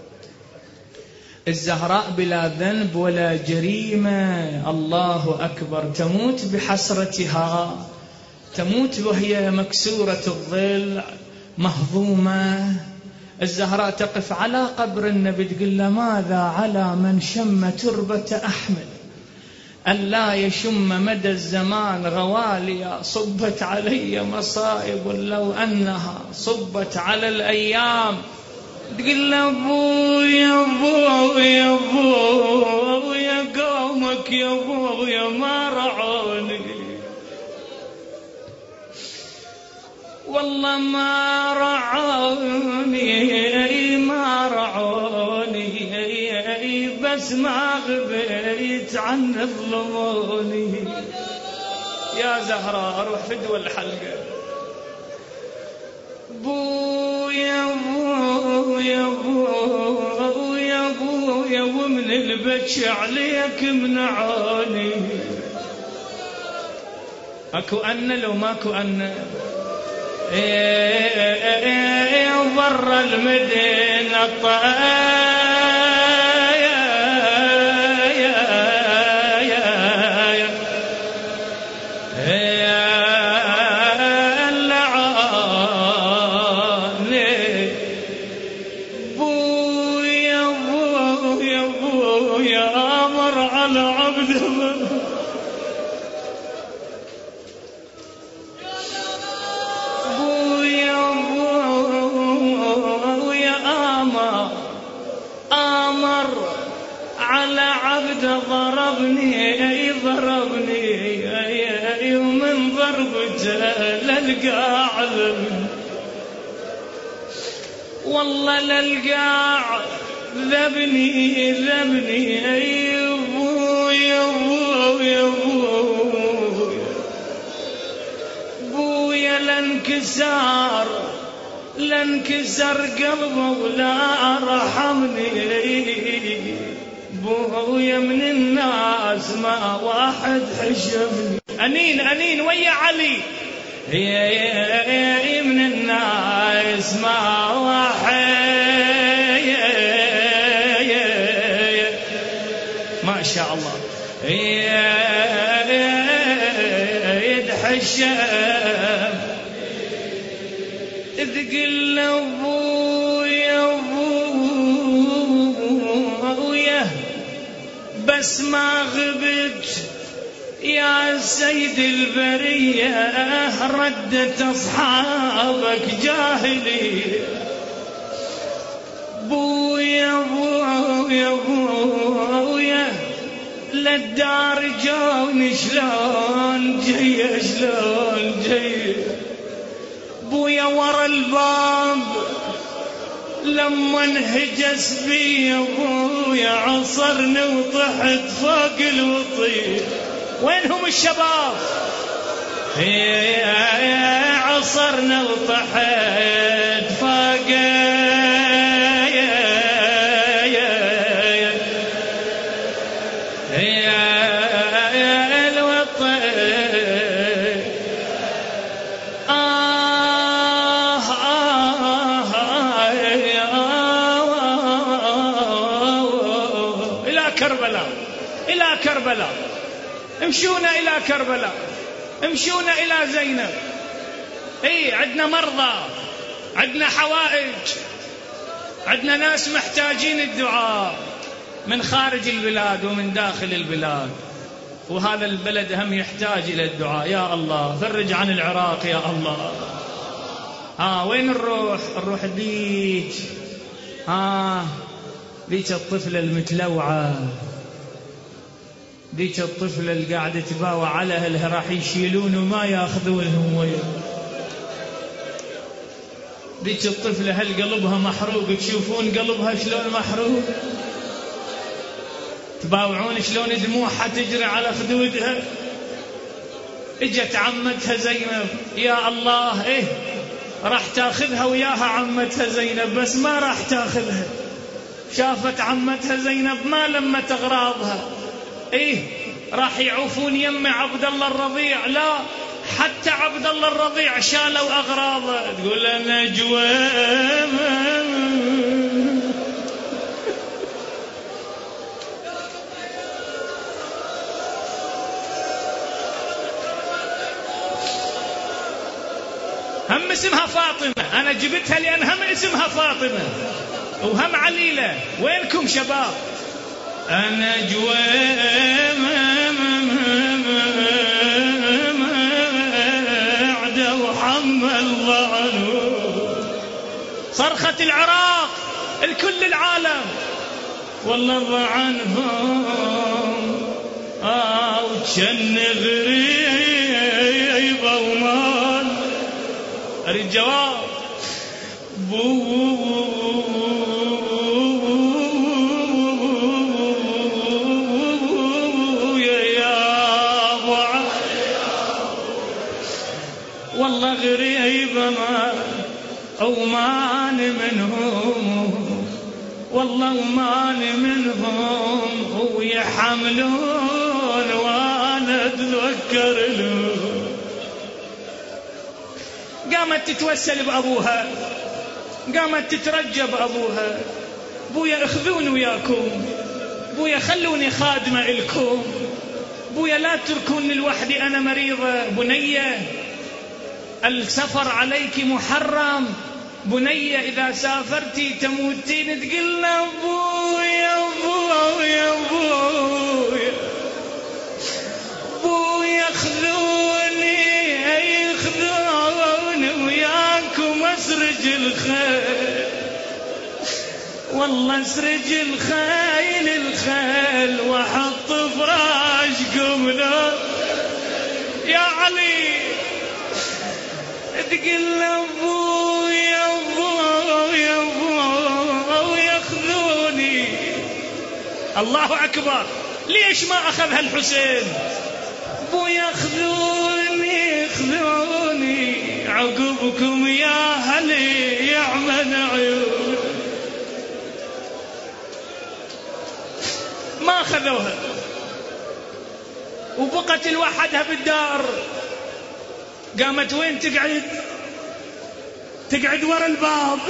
الزهراء بلا ذنب ولا جريمة الله أكبر تموت بحسرتها، تموت وهي مكسورة الظل مهضومة. الزهراء تقف على قبر النبي تقول له ماذا على من شم تربة أحمد ألا يشم مدى الزمان غواليا صبت علي مصائب لو أنها صبت على الأيام. تقول له أبو يا أبو يا أبو يا قومك يا أبو يا ما رعوني والله ما رعوني ما رعوني بس ما غبيت عن ظلموني. يا زهراء روح فدوى الحلقة. بو يا بو يا بو يا بو يا ومن البتش عليك منعوني. اكو أن لو ماكو أن ايه برا المدينة الطائر ضربني ضربني ومن ضربته للقاع والله للقاع ذبني ذبني يا ابو يا ابو يا ابو ابويا لانكسار لانكسر قلبه ولا رحمني. بويا من الناس ما واحد حشمني. أنين أنين ويا علي هي من الناس ما واحد ما شاء الله يدحشم تقول له ابويا ابويا بس ما غبت يا سيد البرية، ردت أصحابك جاهلي. بويا بويا بويا للدار جوني شلون جاي شلون جاي. بويا ورا الباب لما انهجس بي ابويا عصرني وطحت فوق الوطي. وينهم الشباب؟ عصرنا وطحت فوق الوطي. آه آه آه إلى كربلاء إلى كربلاء، امشونا إلى كربلاء، امشونا إلى زينب. اي عندنا مرضى، عندنا حوائج، عندنا ناس محتاجين الدعاء من خارج البلاد ومن داخل البلاد، وهذا البلد هم يحتاج إلى الدعاء. يا الله فرج عن العراق يا الله. ها وين الروح؟ الروح ذيك، ها ذيك الطفلة المتلوعة، ذيك الطفلة اللي قاعدة تباوع على أهلها راح يشيلون وما ياخذونهم وياهم. ذيك الطفلة هل قلبها محروق؟ تشوفون قلبها شلون محروق؟ تباوعون شلون دموعها تجري على خدودها. اجت عمتها زينب، يا الله ايه راح تاخذها وياها عمتها زينب، بس ما راح تاخذها. شافت عمتها زينب ما لمت اغراضها، ايه راح يعوفون يم عبد الله الرضيع. لا، حتى عبد الله الرضيع شالوا اغراضه. تقول انا جوام هم اسمها فاطمة، أنا جبتها لأن هم اسمها فاطمة وهم عليلة. وينكم شباب؟ أنا جوام عدا وحمل ضعنه. صرخة العراق الكل العالم والله ضعنهم. آه وتشن غريبة ومال. أريد جواب. بو والله غريبة ما ومان منهم، والله ومان منهم ويحملون وانا اتذكر له. قامت تتوسل بأبوها، قامت تترجى بأبوها. بويا اخذوني وياكم، بويا خلوني خادمة إلكم، بويا لا تتركوني لوحدي أنا مريضة. بنية السفر عليك محرم، بنية إذا سافرتي تموتين. تقلنا بويا بويا بويا بويا خذوني أي خذوني وياكم أسرج الخيل، والله أسرج الخيل الخيل وأحط فراشكم له يا علي. تقل أبويا أبويا أبويا ياخذوني. الله أكبر. ليش ما أخذها الحسين؟ أبويا ياخذوني ياخذوني عقبكم يا هلي يعمل عيون. ما أخذوها وبقت لوحدها بالدار. قامت وين تقعد؟ تقعد ورا الباب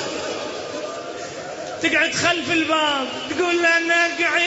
تقعد خلف الباب. تقول أنا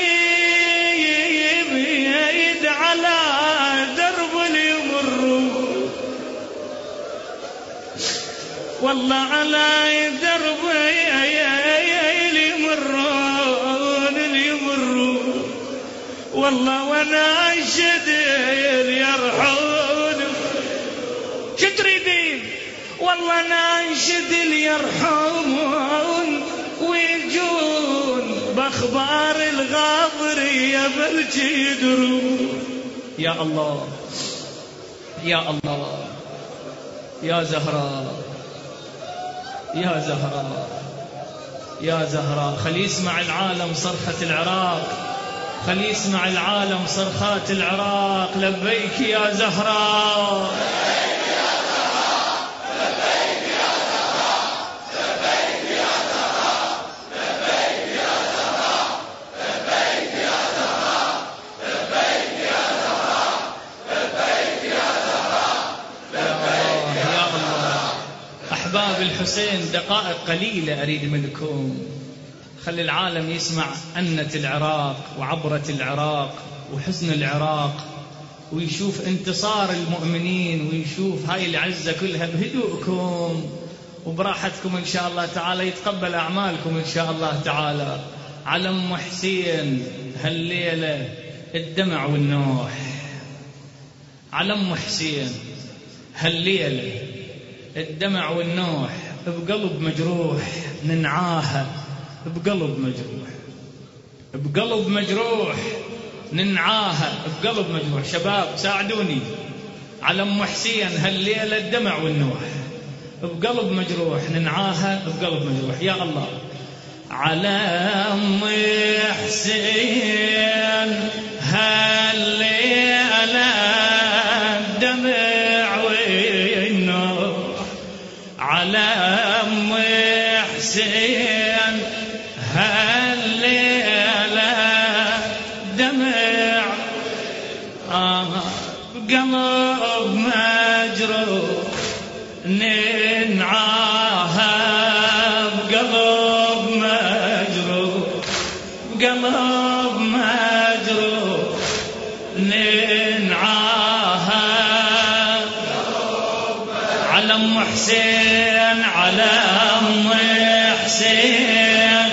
قعيد على درب يمر والله على دربي اللي يمرون اللي يمرون والله وانا انشد يرحون. شو تريدين؟ والله انا انشد يرحمون ويجون باخبار الغاضرية بلجي يدرون. يا الله يا الله يا زهراء يا زهراء يا زهراء، خلي يسمع العالم صرخة العراق، خلي يسمع العالم صرخات العراق. لبيك يا زهراء لبيك يا زهراء لبيك يا زهراء لبيك يا زهراء لبيك يا زهراء لبيك يا زهراء لبيك يا زهراء لبيك يا زهراء. يا الله يا الله. أحباب الحسين، دقائق قليلة أريد منكم، خلي العالم يسمع أنة العراق وعبرة العراق وحزن العراق، ويشوف انتصار المؤمنين، ويشوف هاي العزة كلها بهدوءكم وبراحتكم إن شاء الله تعالى. يتقبل أعمالكم إن شاء الله تعالى. على أم حسين هالليلة الدمع والنوح، على أم حسين هالليلة الدمع والنوح، بقلب مجروح ننعاها، بقلب مجروح بقلب مجروح ننعاها، بقلب مجروح. شباب ساعدوني، على أم حسين هالليلة الدمع والنوح، بقلب مجروح ننعاها، بقلب مجروح. يا الله. على أم حسين هالليلة الدمع والنوح، على أم حسين هالليلة دمع آه بقلب مجروح ننعاها، بقلب مجروح بقلب مجروح ننعاها. على أم حسين على أم حسين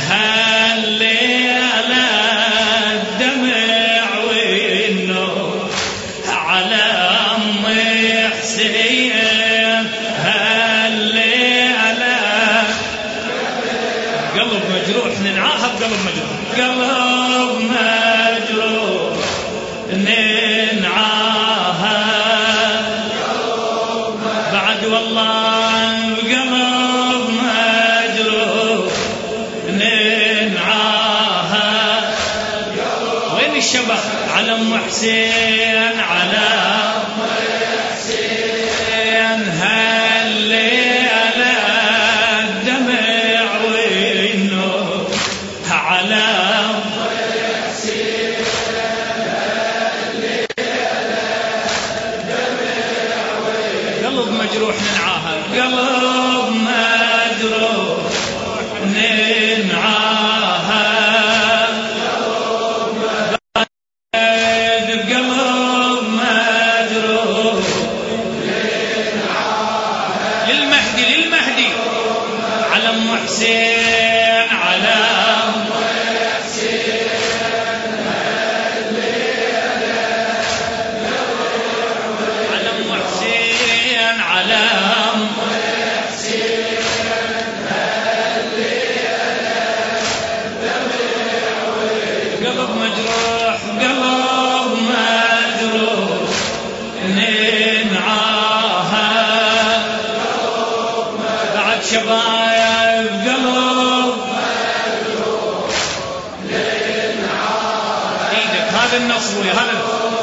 هالليلة الدمع والنوح، على أم حسين هالليلة قلب مجروح ننعاها، بقلب مجروح قلب مجروح ننعاها. بعد والله بقلب مجروح ننعاها. وين الشباب؟ على أم حسين على أم حسين هالليلة الدمع والنوح، على أم حسين هالليلة الدمع والنوح، قلب مجروح ننعاها، قلب مجروح ننعاها. بقلب مجروح ننعاها. للمهدي للمهدي على أم حسين على أم حسين على أم حسين على أم قلب مجروح قلب مجروح ننعاها. بعد شباب قلب مجروح ننعاها. ايدك هذا النص ويا هذا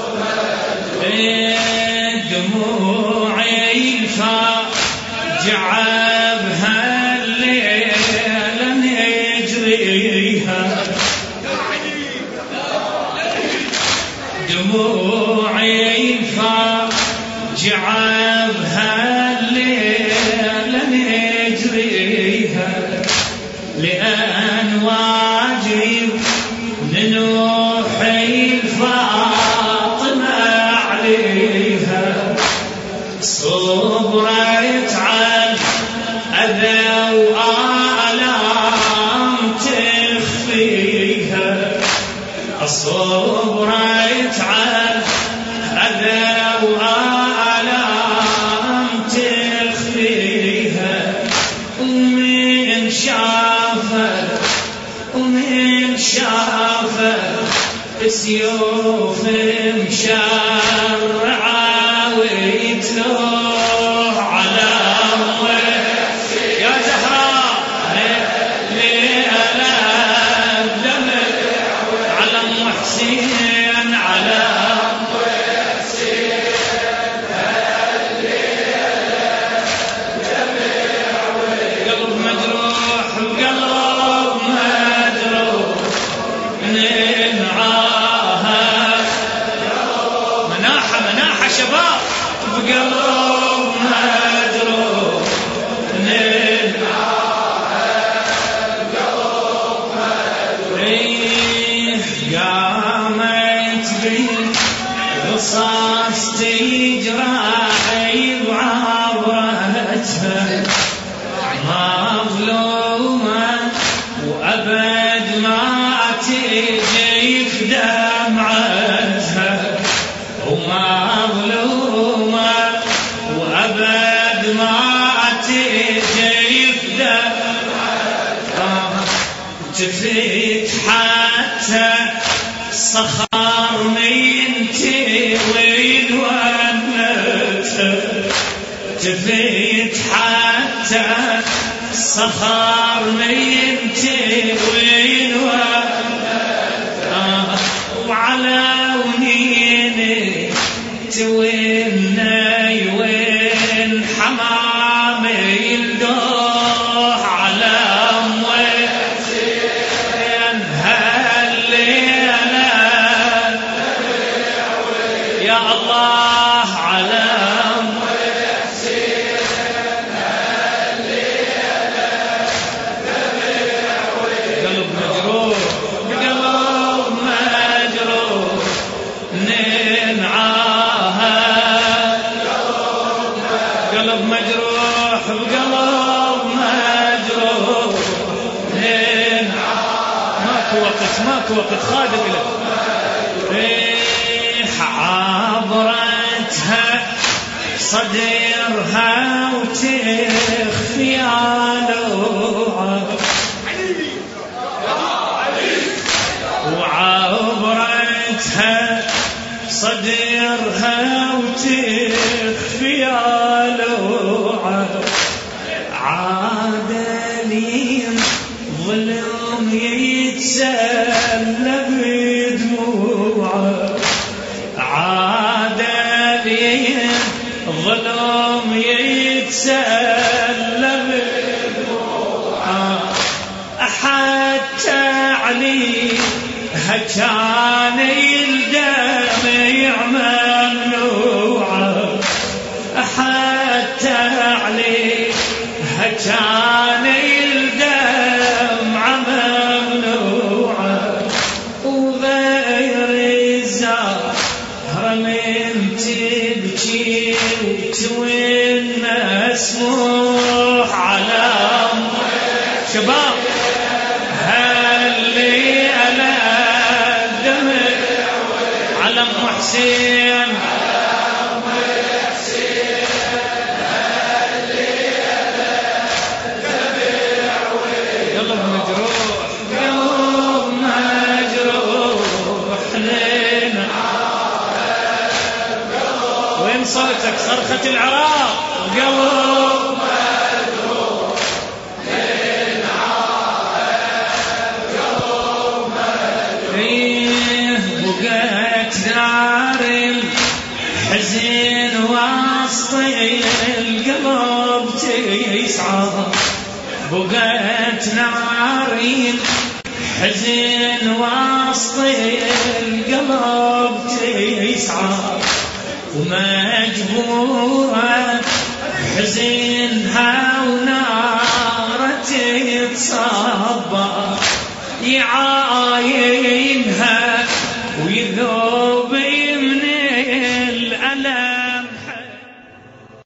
دموعي فاجعة بهالليلة نجريها، دموعي فاجعة بهالليلة نجريها، لأن واجب ننوحي الفاطمة عليها. صبرت على صبرت على أذى وآلام تخفيها ومن شافه ومن شافه سيوف مشرعة ويتلوح على يا زهراء ليلة دمع على أم حسين على أم حسين قلب مجروح وقلب مجروح ننعاها مناحة مناحة شباب بقلب مجروح ننعاها قامت بالقصاص تجرى بعبرتها مظلومة وأبد ما تجيف دمعتها ومظلومة وأبد ما تجيف دمعتها تفيت حتى الصخر منتي وين ونتها تفيت حتى الصخر منتي وين ونتها وعلى ونيني تويني وين حمامي يلدوح على أم حسين هالليلة يا الله على أم حسين هالليلة قلب مجروح قلب مجروح ننعاها قلب مجروح بقلب مجروح ننعاها ماكو وقت ماكو وقت خادم له ريح عبرتها صدرها وتخفي علوها وعبرتها صدرها وتخفي علوها عادلين ظلم يتسلى بدموعه عادلين ظلم يتسلى بدموعه حتى عليها كان الدمع ممنوعه حتى عليها كان الدمع ممنوعه وغير الزهرة من تبكي وتوين مسموح على أم شباب هالليلة دمع على أم حسين قلب مجروح قلب مجروح ننعاها وين صوتك صرخة العراق قلب مجروح ننعاها قلب مجروح بقت نار الحزن وسط القلب تسعى بقت نارين حزن وسط القلب تسعى ومجبورة حزنها ونارة تتصبر يعاينها ويذوق